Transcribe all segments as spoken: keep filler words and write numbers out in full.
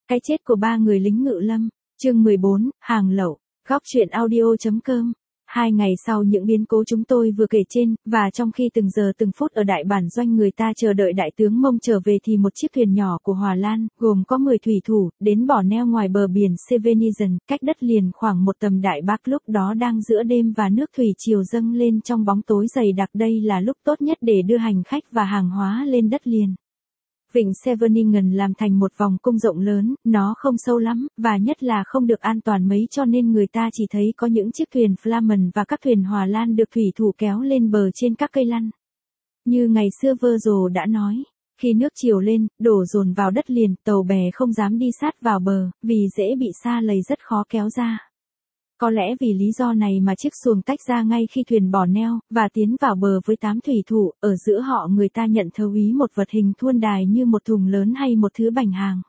Cái chết của ba người lính ngự lâm, chương mười bốn, hàng lậu, góc truyện audio.com. Hai ngày sau những biến cố chúng tôi vừa kể trên, và trong khi từng giờ từng phút ở đại bản doanh người ta chờ đợi đại tướng Mông trở về thì một chiếc thuyền nhỏ của Hòa Lan, gồm có mười thủy thủ, đến bỏ neo ngoài bờ biển Scheveningen, cách đất liền khoảng một tầm đại bắc lúc đó đang giữa đêm và nước thủy triều dâng lên trong bóng tối dày đặc. Đây là lúc tốt nhất để đưa hành khách và hàng hóa lên đất liền. Vịnh Scheveningen làm thành một vòng cung rộng lớn, nó không sâu lắm, và nhất là không được an toàn mấy cho nên người ta chỉ thấy có những chiếc thuyền Flamen và các thuyền Hòa Lan được thủy thủ kéo lên bờ trên các cây lăn. Như ngày xưa Virgil đã nói, khi nước triều lên, đổ dồn vào đất liền, tàu bè không dám đi sát vào bờ, vì dễ bị sa lầy rất khó kéo ra. Có lẽ vì lý do này mà chiếc xuồng tách ra ngay khi thuyền bỏ neo, và tiến vào bờ với tám thủy thủ, ở giữa họ người ta nhận thấu ý một vật hình thuôn đài như một thùng lớn hay một thứ bành hàng.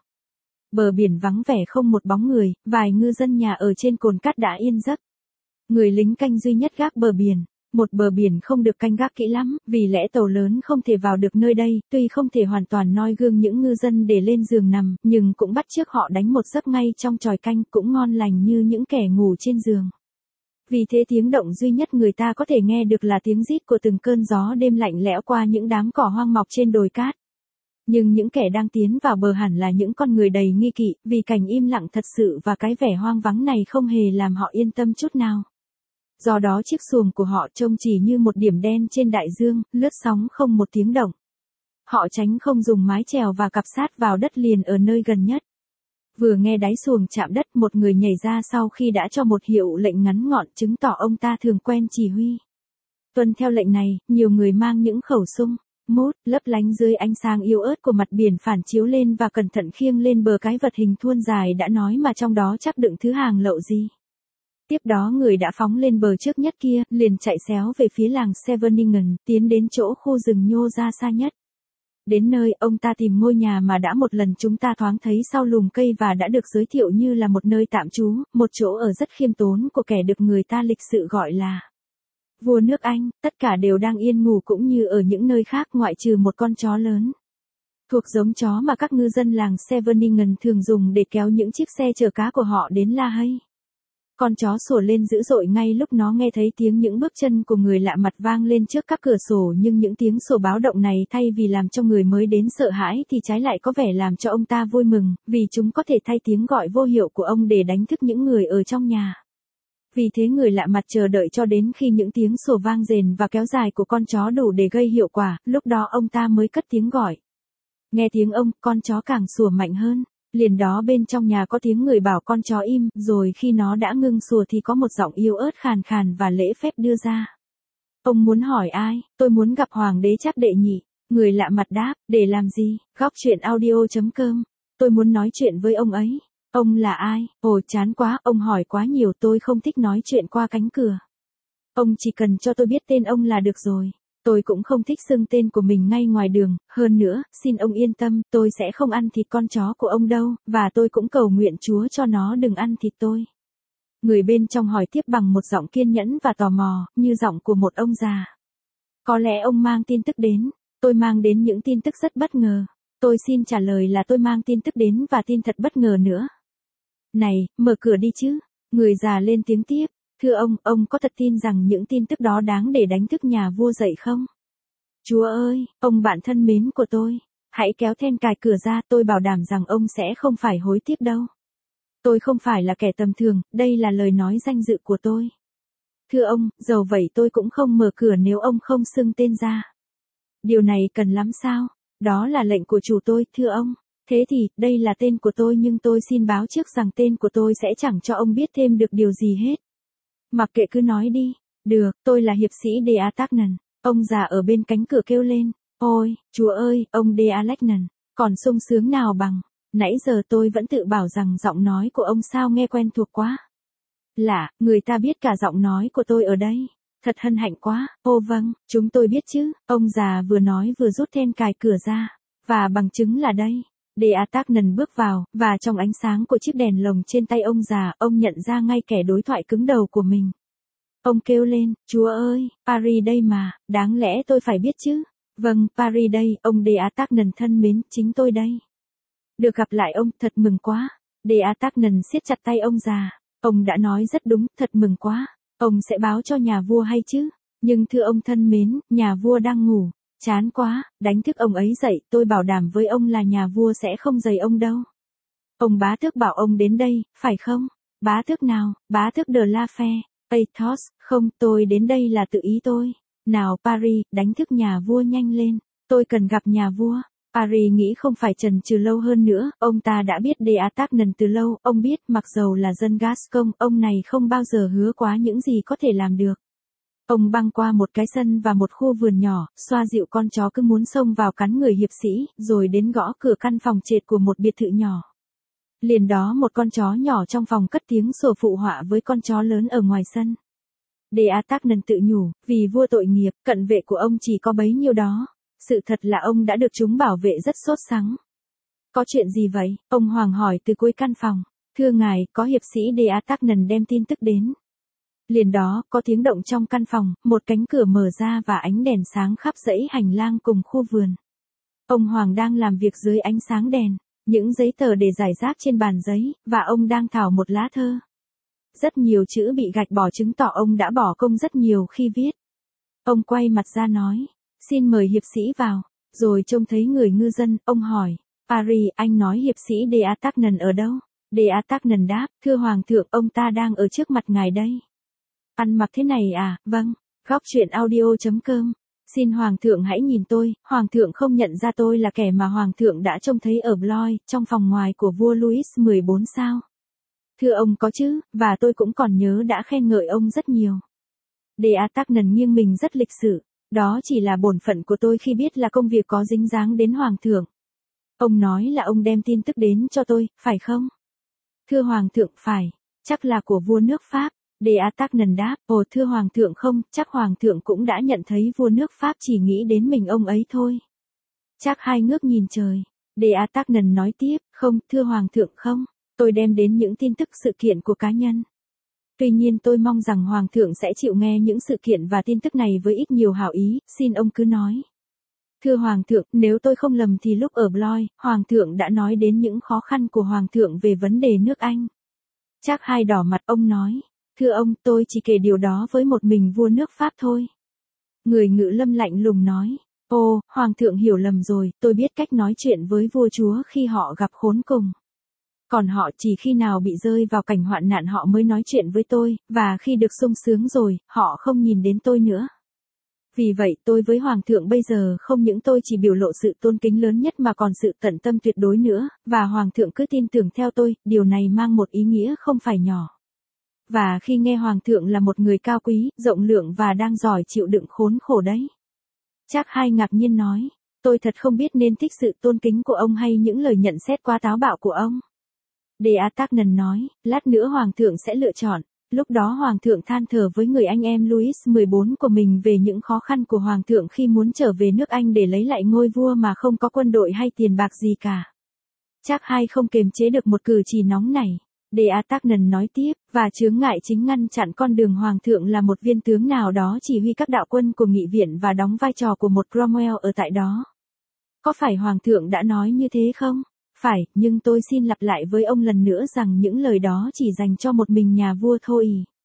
Bờ biển vắng vẻ không một bóng người, vài ngư dân nhà ở trên cồn cát đã yên giấc. Người lính canh duy nhất gác bờ biển. Một bờ biển không được canh gác kỹ lắm, vì lẽ tàu lớn không thể vào được nơi đây, tuy không thể hoàn toàn noi gương những ngư dân để lên giường nằm, nhưng cũng bắt chước họ đánh một giấc ngay trong chòi canh, cũng ngon lành như những kẻ ngủ trên giường. Vì thế tiếng động duy nhất người ta có thể nghe được là tiếng rít của từng cơn gió đêm lạnh lẽo qua những đám cỏ hoang mọc trên đồi cát. Nhưng những kẻ đang tiến vào bờ hẳn là những con người đầy nghi kỵ, vì cảnh im lặng thật sự và cái vẻ hoang vắng này không hề làm họ yên tâm chút nào. Do đó chiếc xuồng của họ trông chỉ như một điểm đen trên đại dương, lướt sóng không một tiếng động. Họ tránh không dùng mái chèo và cặp sát vào đất liền ở nơi gần nhất. Vừa nghe đáy xuồng chạm đất, một người nhảy ra sau khi đã cho một hiệu lệnh ngắn gọn chứng tỏ ông ta thường quen chỉ huy. Tuân theo lệnh này, nhiều người mang những khẩu súng, mút, lấp lánh dưới ánh sáng yếu ớt của mặt biển phản chiếu lên và cẩn thận khiêng lên bờ cái vật hình thuôn dài đã nói mà trong đó chắc đựng thứ hàng lậu gì. Tiếp đó người đã phóng lên bờ trước nhất kia, liền chạy xéo về phía làng Scheveningen, tiến đến chỗ khu rừng nhô ra xa nhất. Đến nơi, ông ta tìm ngôi nhà mà đã một lần chúng ta thoáng thấy sau lùm cây và đã được giới thiệu như là một nơi tạm trú, một chỗ ở rất khiêm tốn của kẻ được người ta lịch sự gọi là vua nước Anh. Tất cả đều đang yên ngủ cũng như ở những nơi khác ngoại trừ một con chó lớn. Thuộc giống chó mà các ngư dân làng Scheveningen thường dùng để kéo những chiếc xe chở cá của họ đến La Hay. Con chó sủa lên dữ dội ngay lúc nó nghe thấy tiếng những bước chân của người lạ mặt vang lên trước các cửa sổ, nhưng những tiếng sủa báo động này thay vì làm cho người mới đến sợ hãi thì trái lại có vẻ làm cho ông ta vui mừng, vì chúng có thể thay tiếng gọi vô hiệu của ông để đánh thức những người ở trong nhà. Vì thế người lạ mặt chờ đợi cho đến khi những tiếng sủa vang rền và kéo dài của con chó đủ để gây hiệu quả, lúc đó ông ta mới cất tiếng gọi. Nghe tiếng ông, con chó càng sủa mạnh hơn. Liền đó bên trong nhà có tiếng người bảo con chó im, rồi khi nó đã ngưng sủa thì có một giọng yếu ớt khàn khàn và lễ phép đưa ra. Ông muốn hỏi ai? Tôi muốn gặp Hoàng đế Trác Đệ Nhị. Người lạ mặt đáp, để làm gì? Góc truyện audio.com. Tôi muốn nói chuyện với ông ấy. Ông là ai? Ồ chán quá, ông hỏi quá nhiều, tôi không thích nói chuyện qua cánh cửa. Ông chỉ cần cho tôi biết tên ông là được rồi. Tôi cũng không thích xưng tên của mình ngay ngoài đường, hơn nữa, xin ông yên tâm, tôi sẽ không ăn thịt con chó của ông đâu, và tôi cũng cầu nguyện Chúa cho nó đừng ăn thịt tôi. Người bên trong hỏi tiếp bằng một giọng kiên nhẫn và tò mò, như giọng của một ông già. Có lẽ ông mang tin tức đến, tôi mang đến những tin tức rất bất ngờ. Tôi xin trả lời là tôi mang tin tức đến và tin thật bất ngờ nữa. Này, mở cửa đi chứ, người già lên tiếng tiếp. Thưa ông, ông có thật tin rằng những tin tức đó đáng để đánh thức nhà vua dậy không? Chúa ơi, ông bạn thân mến của tôi, hãy kéo then cài cửa ra, tôi bảo đảm rằng ông sẽ không phải hối tiếc đâu. Tôi không phải là kẻ tầm thường, đây là lời nói danh dự của tôi. Thưa ông, dầu vậy tôi cũng không mở cửa nếu ông không xưng tên ra. Điều này cần lắm sao? Đó là lệnh của chủ tôi, thưa ông. Thế thì, đây là tên của tôi nhưng tôi xin báo trước rằng tên của tôi sẽ chẳng cho ông biết thêm được điều gì hết. Mặc kệ cứ nói đi. Được, tôi là hiệp sĩ De Atagnan. Ông già ở bên cánh cửa kêu lên. Ôi, Chúa ơi, ông De Atagnan, còn sung sướng nào bằng. Nãy giờ tôi vẫn tự bảo rằng giọng nói của ông sao nghe quen thuộc quá. Lạ, người ta biết cả giọng nói của tôi ở đây. Thật hân hạnh quá. Ô vâng, chúng tôi biết chứ. Ông già vừa nói vừa rút then cài cửa ra. Và bằng chứng là đây. De Atagnan bước vào, và trong ánh sáng của chiếc đèn lồng trên tay ông già, ông nhận ra ngay kẻ đối thoại cứng đầu của mình. Ông kêu lên, Chúa ơi, Paris đây mà, đáng lẽ tôi phải biết chứ. Vâng, Paris đây, ông De Atagnan thân mến, chính tôi đây. Được gặp lại ông, thật mừng quá. Đea Tagnan siết chặt tay ông già. Ông đã nói rất đúng, thật mừng quá. Ông sẽ báo cho nhà vua hay chứ? Nhưng thưa ông thân mến, nhà vua đang ngủ. Chán quá, đánh thức ông ấy dậy, tôi bảo đảm với ông là nhà vua sẽ không giày ông đâu. Ông bá tước bảo ông đến đây, phải không? Bá tước nào? Bá tước de la Fère. Athos, không, tôi đến đây là tự ý tôi. Nào Paris, đánh thức nhà vua nhanh lên. Tôi cần gặp nhà vua. Paris nghĩ không phải chần chừ lâu hơn nữa, ông ta đã biết Đea Tagnan từ lâu, ông biết mặc dầu là dân Gascon, ông này không bao giờ hứa quá những gì có thể làm được. Ông băng qua một cái sân và một khu vườn nhỏ, xoa dịu con chó cứ muốn xông vào cắn người hiệp sĩ, rồi đến gõ cửa căn phòng trệt của một biệt thự nhỏ. Liền đó một con chó nhỏ trong phòng cất tiếng sủa phụ họa với con chó lớn ở ngoài sân. Đea Tagnan tự nhủ, vì vua tội nghiệp, cận vệ của ông chỉ có bấy nhiêu đó. Sự thật là ông đã được chúng bảo vệ rất sốt sắng. Có chuyện gì vậy? Ông Hoàng hỏi từ cuối căn phòng. Thưa ngài, có hiệp sĩ Đea Tagnan đem tin tức đến. Liền đó, có tiếng động trong căn phòng, một cánh cửa mở ra và ánh đèn sáng khắp dãy hành lang cùng khu vườn. Ông Hoàng đang làm việc dưới ánh sáng đèn, những giấy tờ để rải rác trên bàn giấy, và ông đang thảo một lá thơ. Rất nhiều chữ bị gạch bỏ chứng tỏ ông đã bỏ công rất nhiều khi viết. Ông quay mặt ra nói, xin mời hiệp sĩ vào, rồi trông thấy người ngư dân, ông hỏi, Paris, anh nói hiệp sĩ Đea Tagnan ở đâu? Đea Tagnan đáp, thưa Hoàng thượng, ông ta đang ở trước mặt ngài đây. Ăn mặc thế này à? Vâng. Góc truyện audio.com. Xin Hoàng thượng hãy nhìn tôi, Hoàng thượng không nhận ra tôi là kẻ mà Hoàng thượng đã trông thấy ở Blois, trong phòng ngoài của vua Louis mười bốn sao? Thưa ông có chứ, và tôi cũng còn nhớ đã khen ngợi ông rất nhiều. Đea Tagnan nghiêng mình rất lịch sự. Đó chỉ là bổn phận của tôi khi biết là công việc có dính dáng đến Hoàng thượng. Ông nói là ông đem tin tức đến cho tôi, phải không? Thưa Hoàng thượng, phải. Chắc là của vua nước Pháp. Đea Tagnan đáp, ồ thưa Hoàng thượng không, chắc Hoàng thượng cũng đã nhận thấy vua nước Pháp chỉ nghĩ đến mình ông ấy thôi. Chắc hai ngước nhìn trời. Đea Tagnan nói tiếp, không, thưa Hoàng thượng không, tôi đem đến những tin tức sự kiện của cá nhân. Tuy nhiên tôi mong rằng Hoàng thượng sẽ chịu nghe những sự kiện và tin tức này với ít nhiều hảo ý, xin ông cứ nói. Thưa Hoàng thượng, nếu tôi không lầm thì lúc ở Blois, Hoàng thượng đã nói đến những khó khăn của Hoàng thượng về vấn đề nước Anh. Chắc hai đỏ mặt ông nói. Thưa ông, tôi chỉ kể điều đó với một mình vua nước Pháp thôi. Người Ngự Lâm lạnh lùng nói. Ồ, Hoàng thượng hiểu lầm rồi, tôi biết cách nói chuyện với vua chúa khi họ gặp khốn cùng. Còn họ chỉ khi nào bị rơi vào cảnh hoạn nạn họ mới nói chuyện với tôi, và khi được sung sướng rồi, họ không nhìn đến tôi nữa. Vì vậy tôi với Hoàng thượng bây giờ không những tôi chỉ biểu lộ sự tôn kính lớn nhất mà còn sự tận tâm tuyệt đối nữa, và Hoàng thượng cứ tin tưởng theo tôi, điều này mang một ý nghĩa không phải nhỏ. Và khi nghe Hoàng thượng là một người cao quý, rộng lượng và đang giỏi chịu đựng khốn khổ đấy. Chắc hai ngạc nhiên nói, tôi thật không biết nên thích sự tôn kính của ông hay những lời nhận xét quá táo bạo của ông. Đea Tagnan nói, lát nữa Hoàng thượng sẽ lựa chọn. Lúc đó Hoàng thượng than thở với người anh em Louis mười bốn của mình về những khó khăn của Hoàng thượng khi muốn trở về nước Anh để lấy lại ngôi vua mà không có quân đội hay tiền bạc gì cả. Chắc hai không kềm chế được một cử chỉ nóng nảy. Đea Tagnan nói tiếp, và chướng ngại chính ngăn chặn con đường Hoàng thượng là một viên tướng nào đó chỉ huy các đạo quân của nghị viện và đóng vai trò của một Cromwell ở tại đó. Có phải Hoàng thượng đã nói như thế không? Phải, nhưng tôi xin lặp lại với ông lần nữa rằng những lời đó chỉ dành cho một mình nhà vua thôi.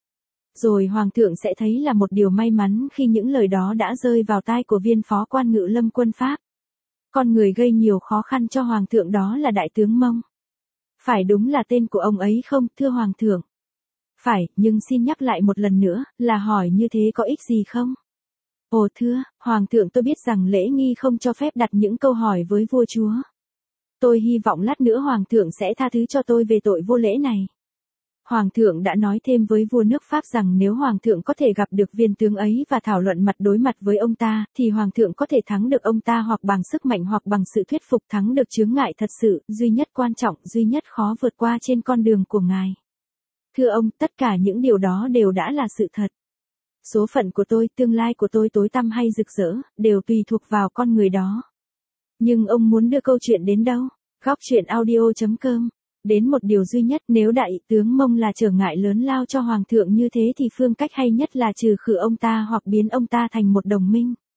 Rồi Hoàng thượng sẽ thấy là một điều may mắn khi những lời đó đã rơi vào tai của viên phó quan Ngự Lâm quân Pháp. Con người gây nhiều khó khăn cho Hoàng thượng đó là Đại tướng Mông. Phải đúng là tên của ông ấy không, thưa Hoàng thượng? Phải, nhưng xin nhắc lại một lần nữa, là hỏi như thế có ích gì không? Ồ thưa, Hoàng thượng tôi biết rằng lễ nghi không cho phép đặt những câu hỏi với vua chúa. Tôi hy vọng lát nữa Hoàng thượng sẽ tha thứ cho tôi về tội vô lễ này. Hoàng thượng đã nói thêm với vua nước Pháp rằng nếu Hoàng thượng có thể gặp được viên tướng ấy và thảo luận mặt đối mặt với ông ta, thì Hoàng thượng có thể thắng được ông ta hoặc bằng sức mạnh hoặc bằng sự thuyết phục thắng được chướng ngại thật sự, duy nhất quan trọng, duy nhất khó vượt qua trên con đường của ngài. Thưa ông, tất cả những điều đó đều đã là sự thật. Số phận của tôi, tương lai của tôi tối tăm hay rực rỡ, đều tùy thuộc vào con người đó. Nhưng ông muốn đưa câu chuyện đến đâu? Góc truyện audio.com. Đến một điều duy nhất, nếu đại tướng Mông là trở ngại lớn lao cho Hoàng thượng như thế thì phương cách hay nhất là trừ khử ông ta hoặc biến ông ta thành một đồng minh.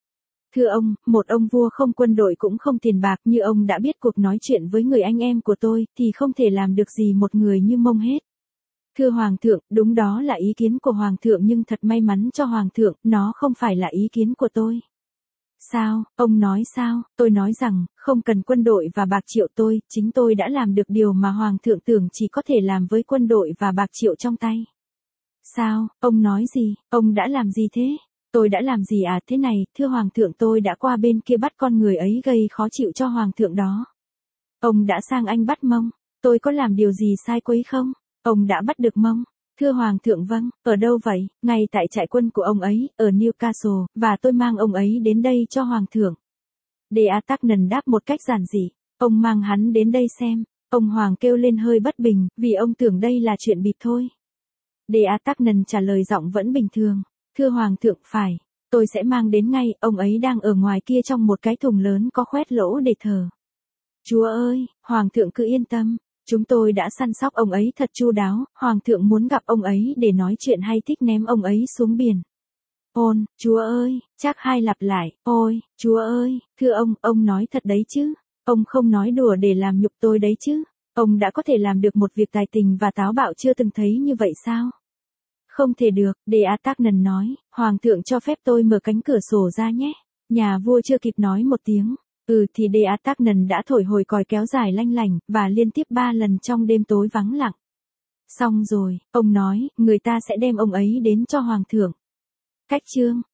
Thưa ông, một ông vua không quân đội cũng không tiền bạc, như ông đã biết cuộc nói chuyện với người anh em của tôi, thì không thể làm được gì một người như Mông hết. Thưa Hoàng thượng, đúng đó là ý kiến của Hoàng thượng, nhưng thật may mắn cho Hoàng thượng, nó không phải là ý kiến của tôi. Sao, ông nói sao? Tôi nói rằng, không cần quân đội và bạc triệu tôi, chính tôi đã làm được điều mà Hoàng thượng tưởng chỉ có thể làm với quân đội và bạc triệu trong tay. Sao, ông nói gì, ông đã làm gì thế? Tôi đã làm gì à? Thế này, thưa Hoàng thượng, tôi đã qua bên kia bắt con người ấy gây khó chịu cho Hoàng thượng đó. Ông đã sang Anh bắt Mông, tôi có làm điều gì sai quấy không? Ông đã bắt được Mông. Thưa Hoàng thượng, vâng, ở đâu vậy? Ngay tại trại quân của ông ấy, ở Newcastle, và tôi mang ông ấy đến đây cho Hoàng thượng. Dea Tagnan đáp một cách giản dị, ông mang hắn đến đây xem. Ông Hoàng kêu lên hơi bất bình, vì ông tưởng đây là chuyện bịp thôi. Dea Tagnan trả lời giọng vẫn bình thường, thưa Hoàng thượng, phải, tôi sẽ mang đến ngay, ông ấy đang ở ngoài kia trong một cái thùng lớn có khoét lỗ để thờ. Chúa ơi, Hoàng thượng cứ yên tâm. Chúng tôi đã săn sóc ông ấy thật chu đáo, Hoàng thượng muốn gặp ông ấy để nói chuyện hay thích ném ông ấy xuống biển. Ôn, Chúa ơi, chắc hai lặp lại, ôi, Chúa ơi, thưa ông, ông nói thật đấy chứ, ông không nói đùa để làm nhục tôi đấy chứ, ông đã có thể làm được một việc tài tình và táo bạo chưa từng thấy như vậy sao? Không thể được, Dea Tagnan nói, Hoàng thượng cho phép tôi mở cánh cửa sổ ra nhé. Nhà vua chưa kịp nói một tiếng. Ừ thì Dea Tagnan đã thổi hồi còi kéo dài lanh lành, và liên tiếp ba lần trong đêm tối vắng lặng. Xong rồi, ông nói, người ta sẽ đem ông ấy đến cho Hoàng thượng. Cách chương